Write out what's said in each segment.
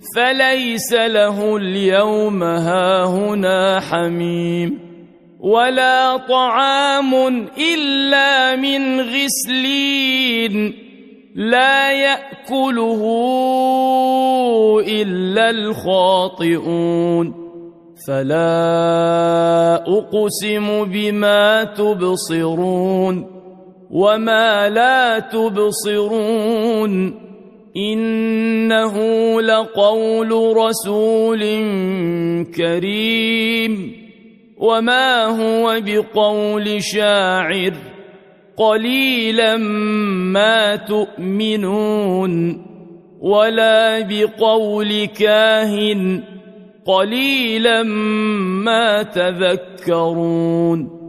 فليس له اليوم هاهنا حميم ولا طعام إلا من غسلين لا يأكله إلا الخاطئون فلا أقسم بما تبصرون وما لا تبصرون إنه لقول رسول كريم وما هو بقول شاعر قليلا ما تؤمنون ولا بقول كاهن قليلا ما تذكرون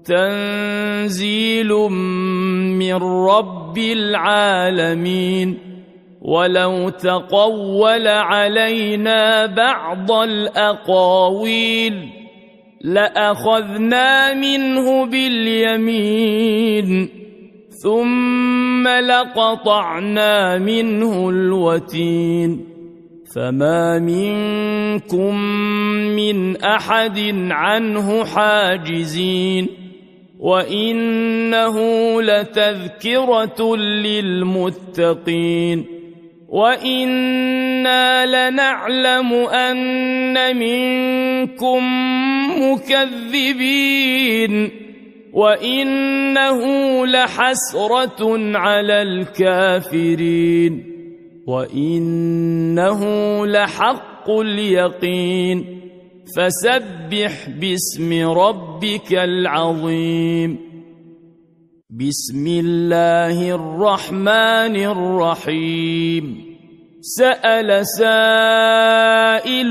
تنزيل من رب العالمين ولو تقول علينا بعض الأقاويل لأخذنا منه باليمين ثم لقطعنا منه الوتين فما منكم من أحد عنه حاجزين وإنه لتذكرة للمتقين وإنا لنعلم أن منكم مكذبين وإنه لحسرة على الكافرين وإنه لحق اليقين فسبح باسم ربك العظيم بسم الله الرحمن الرحيم سأل سائل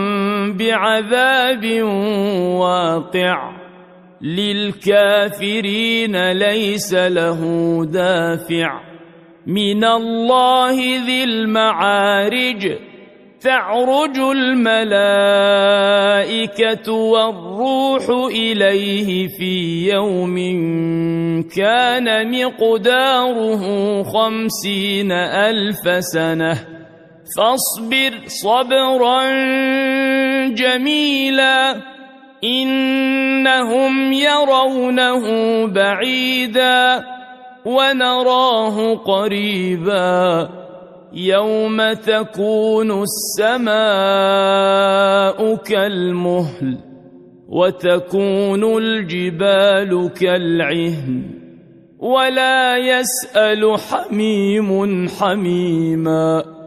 بعذاب واقع للكافرين ليس له دافع من الله ذي المعارج تعرج الملائكة والروح إليه في يوم كان مقداره 50,000 سنة فاصبر صبرا جميلا إنهم يرونه بعيدا ونراه قريبا يوم تكون السماء كالمهل وتكون الجبال كالعهن ولا يسأل حميم حميما